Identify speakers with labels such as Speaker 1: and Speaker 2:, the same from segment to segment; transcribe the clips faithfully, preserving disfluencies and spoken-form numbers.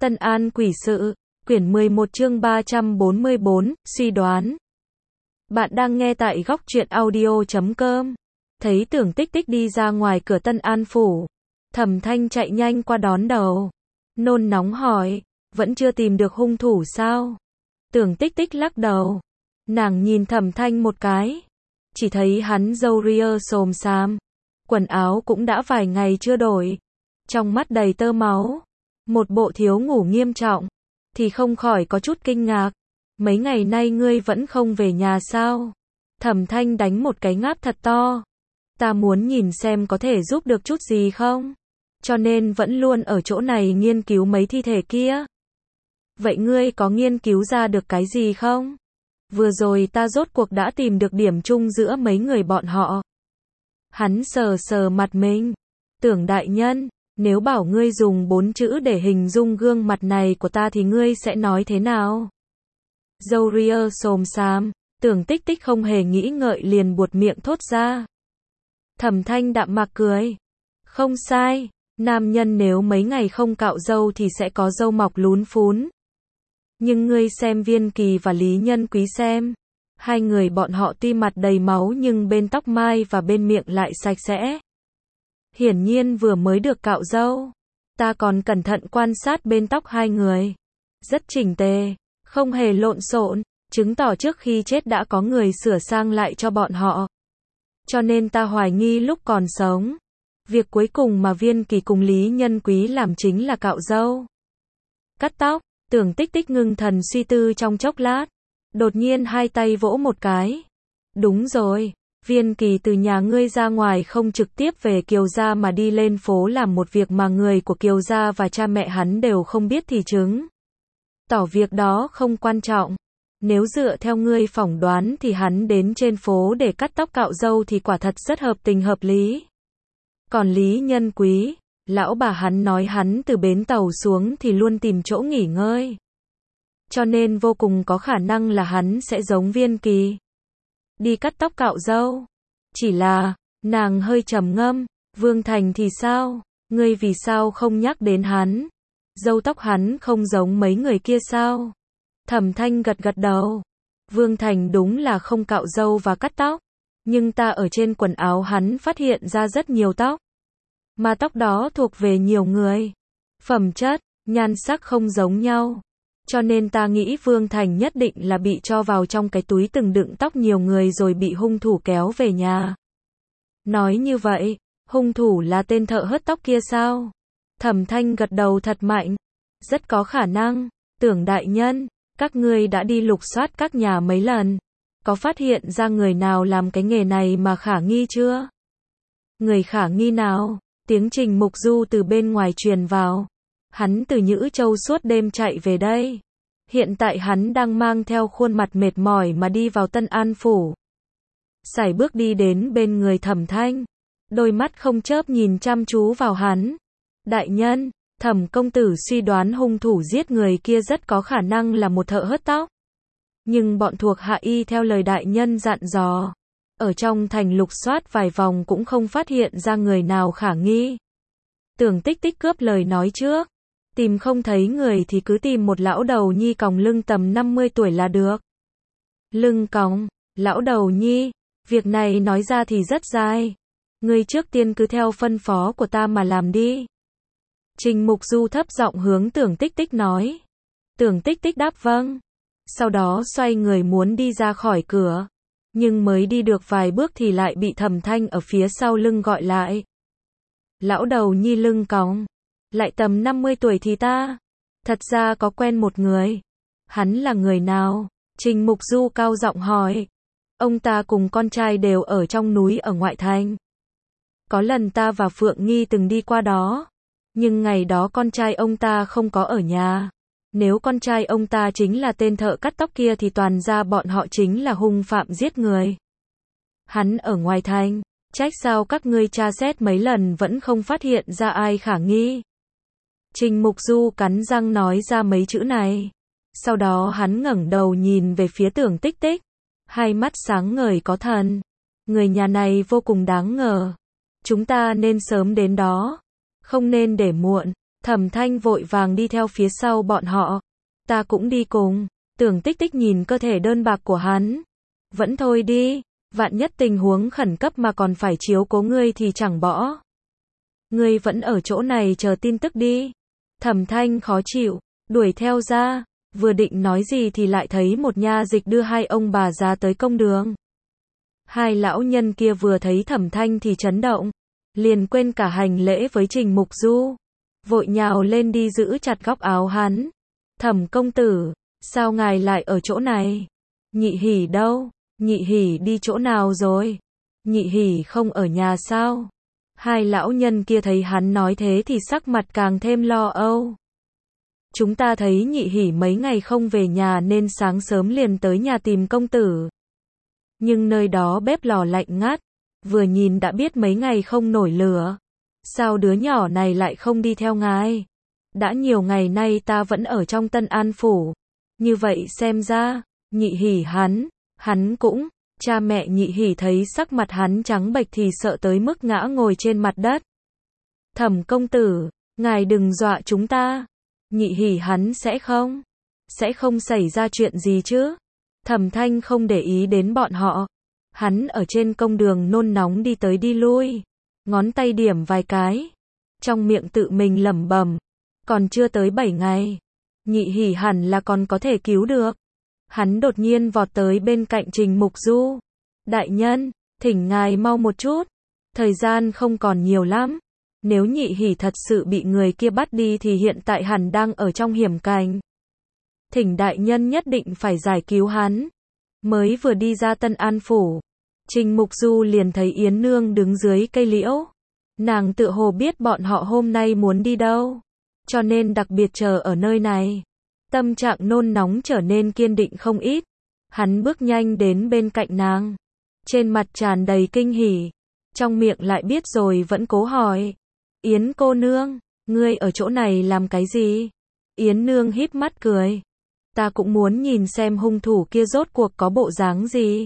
Speaker 1: Tân An quỷ sự, quyển mười một chương ba trăm bốn mươi bốn, suy đoán. Bạn đang nghe tại góc truyện audio chấm com. Thấy Tưởng Tích Tích đi ra ngoài cửa Tân An phủ. Thẩm Thanh chạy nhanh qua đón đầu. Nôn nóng hỏi, vẫn chưa tìm được hung thủ sao? Tưởng Tích Tích lắc đầu. Nàng nhìn Thẩm Thanh một cái. Chỉ thấy hắn râu ria xồm xàm. Quần áo cũng đã vài ngày chưa đổi. Trong mắt đầy tơ máu. Một bộ thiếu ngủ nghiêm trọng. Thì không khỏi có chút kinh ngạc. Mấy ngày nay ngươi vẫn không về nhà sao? Thẩm Thanh đánh một cái ngáp thật to. Ta muốn nhìn xem có thể giúp được chút gì không? Cho nên vẫn luôn ở chỗ này nghiên cứu mấy thi thể kia. Vậy ngươi có nghiên cứu ra được cái gì không? Vừa rồi ta rốt cuộc đã tìm được điểm chung giữa mấy người bọn họ. Hắn sờ sờ mặt mình. Tưởng đại nhân, nếu bảo ngươi dùng bốn chữ để hình dung gương mặt này của ta thì ngươi sẽ nói thế nào? Râu ria xồm xàm, Tưởng Tích Tích không hề nghĩ ngợi liền buột miệng thốt ra. Thẩm Thanh đạm mạc cười. Không sai, nam nhân nếu mấy ngày không cạo râu thì sẽ có râu mọc lún phún. Nhưng ngươi xem Viên Kỳ và Lý Nhân Quý xem. Hai người bọn họ tuy mặt đầy máu nhưng bên tóc mai và bên miệng lại sạch sẽ. Hiển nhiên vừa mới được cạo râu. Ta còn cẩn thận quan sát bên tóc hai người. Rất chỉnh tề, không hề lộn xộn, chứng tỏ trước khi chết đã có người sửa sang lại cho bọn họ. Cho nên ta hoài nghi lúc còn sống. Việc cuối cùng mà Viên Kỳ cùng Lý Nhân Quý làm chính là cạo râu. Cắt tóc, Tưởng Tích Tích ngưng thần suy tư trong chốc lát. Đột nhiên hai tay vỗ một cái. Đúng rồi. Viên Kỳ từ nhà ngươi ra ngoài không trực tiếp về Kiều gia mà đi lên phố làm một việc mà người của Kiều gia và cha mẹ hắn đều không biết thì chứng tỏ việc đó không quan trọng. Nếu dựa theo ngươi phỏng đoán thì hắn đến trên phố để cắt tóc cạo râu thì quả thật rất hợp tình hợp lý. Còn Lý Nhân Quý, lão bà hắn nói hắn từ bến tàu xuống thì luôn tìm chỗ nghỉ ngơi. Cho nên vô cùng có khả năng là hắn sẽ giống Viên Kỳ. Đi cắt tóc cạo râu. Chỉ là, nàng hơi trầm ngâm, Vương Thành thì sao? Ngươi vì sao không nhắc đến hắn? Râu tóc hắn không giống mấy người kia sao? Thẩm Thanh gật gật đầu. Vương Thành đúng là không cạo râu và cắt tóc. Nhưng ta ở trên quần áo hắn phát hiện ra rất nhiều tóc. Mà tóc đó thuộc về nhiều người. Phẩm chất, nhan sắc không giống nhau. Cho nên ta nghĩ Vương Thành nhất định là bị cho vào trong cái túi từng đựng tóc nhiều người rồi bị hung thủ kéo về nhà. Nói như vậy, hung thủ là tên thợ hớt tóc kia sao? Thẩm Thanh gật đầu thật mạnh. Rất có khả năng. Tưởng đại nhân, các ngươi đã đi lục soát các nhà mấy lần. Có phát hiện ra người nào làm cái nghề này mà khả nghi chưa? Người khả nghi nào? Tiếng Trình Mục Du từ bên ngoài truyền vào. Hắn từ Nhữ Châu suốt đêm chạy về đây. Hiện tại hắn đang mang theo khuôn mặt mệt mỏi mà đi vào Tân An phủ. Sải bước đi đến bên người Thẩm Thanh. Đôi mắt không chớp nhìn chăm chú vào hắn. Đại nhân, Thẩm công tử suy đoán hung thủ giết người kia rất có khả năng là một thợ hớt tóc. Nhưng bọn thuộc hạ y theo lời đại nhân dặn dò. Ở trong thành lục soát vài vòng cũng không phát hiện ra người nào khả nghi. Tưởng Tích Tích cướp lời nói trước. Tìm không thấy người thì cứ tìm một lão đầu nhi còng lưng tầm năm mươi tuổi là được. Lưng còng, lão đầu nhi, việc này nói ra thì rất dài. Ngươi trước tiên cứ theo phân phó của ta mà làm đi. Trình Mục Du thấp giọng hướng Tưởng Tích Tích nói. Tưởng Tích Tích đáp vâng. Sau đó xoay người muốn đi ra khỏi cửa. Nhưng mới đi được vài bước thì lại bị Thẩm Thanh ở phía sau lưng gọi lại. Lão đầu nhi lưng còng. Lại tầm năm mươi tuổi thì ta. Thật ra có quen một người. Hắn là người nào? Trình Mục Du cao giọng hỏi. Ông ta cùng con trai đều ở trong núi ở ngoại thành. Có lần ta và Phượng Nghi từng đi qua đó. Nhưng ngày đó con trai ông ta không có ở nhà. Nếu con trai ông ta chính là tên thợ cắt tóc kia thì toàn ra bọn họ chính là hung phạm giết người. Hắn ở ngoài thành. Trách sao các ngươi tra xét mấy lần vẫn không phát hiện ra ai khả nghi. Trình Mục Du cắn răng nói ra mấy chữ này. Sau đó hắn ngẩng đầu nhìn về phía Tưởng Tích Tích. Hai mắt sáng ngời có thần. Người nhà này vô cùng đáng ngờ. Chúng ta nên sớm đến đó. Không nên để muộn. Thẩm Thanh vội vàng đi theo phía sau bọn họ. Ta cũng đi cùng. Tưởng Tích Tích nhìn cơ thể đơn bạc của hắn. Vẫn thôi đi. Vạn nhất tình huống khẩn cấp mà còn phải chiếu cố ngươi thì chẳng bỏ. Ngươi vẫn ở chỗ này chờ tin tức đi. Thẩm Thanh khó chịu, đuổi theo ra. Vừa định nói gì thì lại thấy một nha dịch đưa hai ông bà già tới công đường. Hai lão nhân kia vừa thấy Thẩm Thanh thì chấn động. Liền quên cả hành lễ với Trình Mục Du. Vội nhào lên đi giữ chặt góc áo hắn. Thẩm công tử, sao ngài lại ở chỗ này? Nhị Hỉ đâu? Nhị Hỉ đi chỗ nào rồi? Nhị Hỉ không ở nhà sao? Hai lão nhân kia thấy hắn nói thế thì sắc mặt càng thêm lo âu. Chúng ta thấy Nhị Hỉ mấy ngày không về nhà nên sáng sớm liền tới nhà tìm công tử. Nhưng nơi đó bếp lò lạnh ngắt, vừa nhìn đã biết mấy ngày không nổi lửa. Sao đứa nhỏ này lại không đi theo ngài? Đã nhiều ngày nay ta vẫn ở trong Tân An Phủ. Như vậy xem ra, Nhị Hỉ hắn, hắn cũng, cha mẹ Nhị Hỉ thấy sắc mặt hắn trắng bệch thì sợ tới mức ngã ngồi trên mặt đất. Thẩm công tử, ngài đừng dọa chúng ta. Nhị Hỉ hắn sẽ không, sẽ không xảy ra chuyện gì chứ? Thẩm Thanh không để ý đến bọn họ. Hắn ở trên công đường nôn nóng đi tới đi lui. Ngón tay điểm vài cái. Trong miệng tự mình lẩm bẩm. Còn chưa tới bảy ngày. Nhị Hỉ hẳn là còn có thể cứu được. Hắn đột nhiên vọt tới bên cạnh Trình Mục Du. Đại nhân, thỉnh ngài mau một chút. Thời gian không còn nhiều lắm. Nếu Nhị Hỉ thật sự bị người kia bắt đi thì hiện tại hẳn đang ở trong hiểm cảnh. Thỉnh đại nhân nhất định phải giải cứu hắn. Mới vừa đi ra Tân An Phủ, Trình Mục Du liền thấy Yến Nương đứng dưới cây liễu. Nàng tự hồ biết bọn họ hôm nay muốn đi đâu, cho nên đặc biệt chờ ở nơi này. Tâm trạng nôn nóng trở nên kiên định không ít. Hắn bước nhanh đến bên cạnh nàng. Trên mặt tràn đầy kinh hỉ. Trong miệng lại biết rồi vẫn cố hỏi. Yến cô nương, ngươi ở chỗ này làm cái gì? Yến Nương híp mắt cười. Ta cũng muốn nhìn xem hung thủ kia rốt cuộc có bộ dáng gì.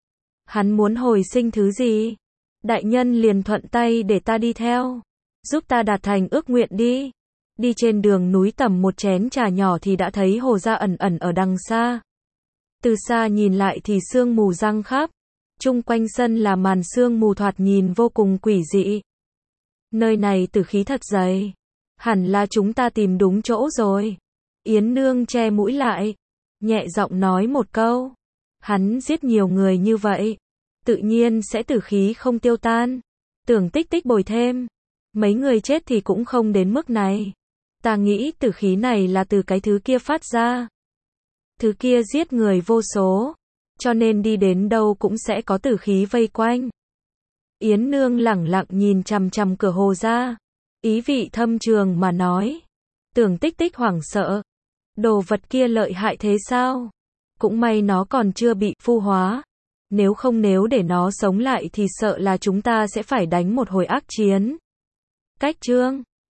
Speaker 1: Hắn muốn hồi sinh thứ gì? Đại nhân liền thuận tay để ta đi theo. Giúp ta đạt thành ước nguyện đi. Đi trên đường núi tầm một chén trà nhỏ thì đã thấy hồ gia ẩn ẩn ở đằng xa. Từ xa nhìn lại thì sương mù giăng khắp. Chung quanh sân là màn sương mù thoạt nhìn vô cùng quỷ dị. Nơi này tử khí thật dày. Hẳn là chúng ta tìm đúng chỗ rồi. Yến Nương che mũi lại. Nhẹ giọng nói một câu. Hắn giết nhiều người như vậy. Tự nhiên sẽ tử khí không tiêu tan. Tưởng Tích Tích bồi thêm. Mấy người chết thì cũng không đến mức này. Ta nghĩ tử khí này là từ cái thứ kia phát ra. Thứ kia giết người vô số. Cho nên đi đến đâu cũng sẽ có tử khí vây quanh. Yến Nương lẳng lặng nhìn chằm chằm cửa hồ ra. Ý vị thâm trường mà nói. Tưởng Tích Tích hoảng sợ. Đồ vật kia lợi hại thế sao? Cũng may nó còn chưa bị phu hóa. Nếu không nếu để nó sống lại thì sợ là chúng ta sẽ phải đánh một hồi ác chiến. Cách chương